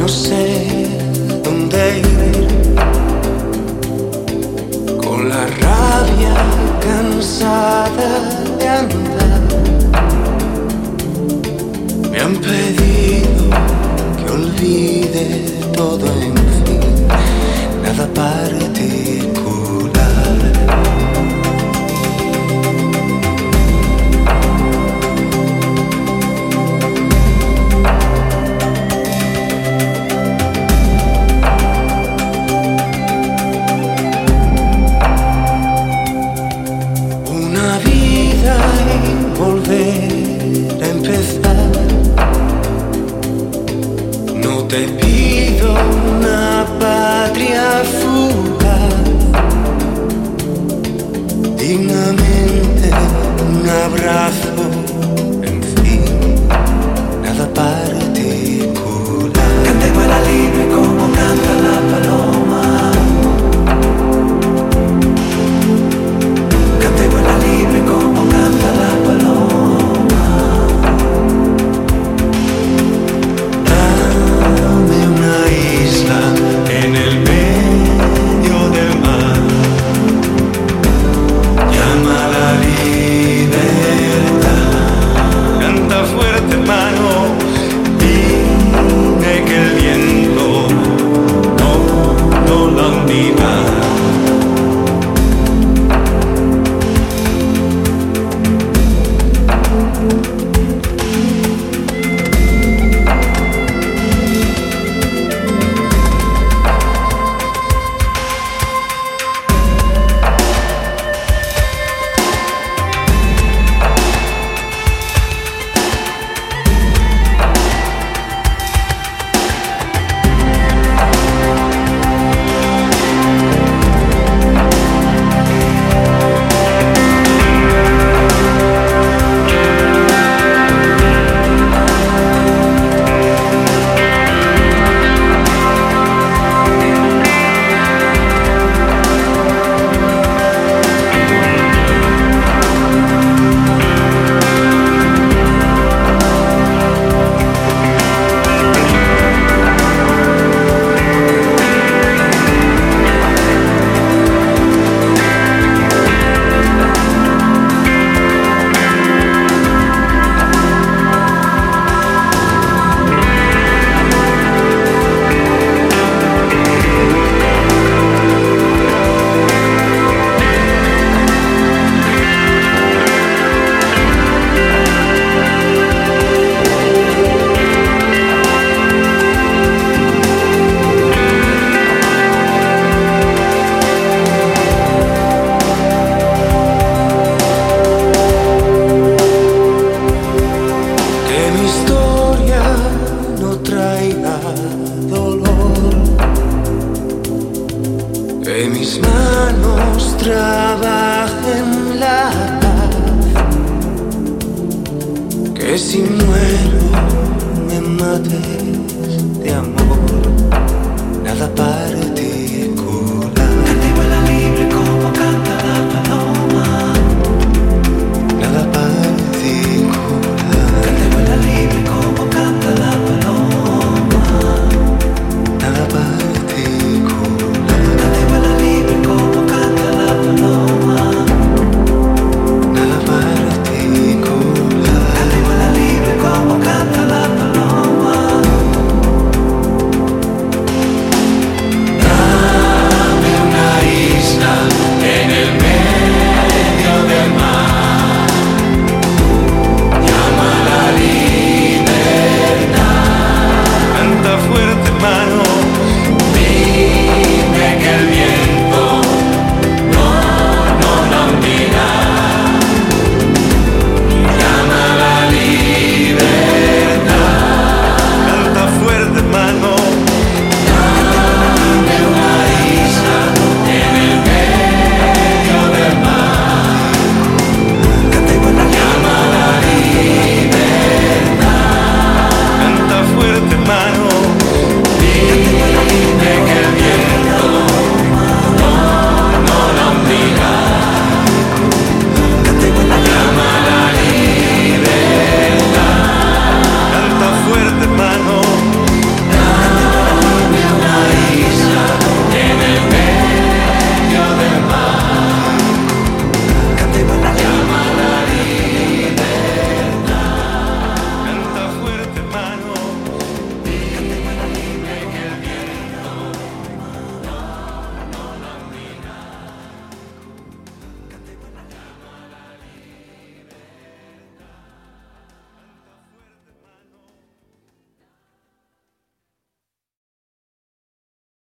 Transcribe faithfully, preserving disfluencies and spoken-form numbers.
sé dónde ir, con la rabia cansada de andar. Me han pedido que olvide todo, en fin, nada particular. Volver a empezar. No te pido una patria fugaz, dignamente un abrazo, en fin, nada particular. Canta y vuela libre como canta la paloma. Canta y vuela libre como canta la paloma. Dame una isla en el medio del mar. Llama a la libertad. Canta fuerte, hermano. Dime que el viento no, no la hundirá. Que mis manos trabajen la paz, que si muero me mates de amor, nada parte.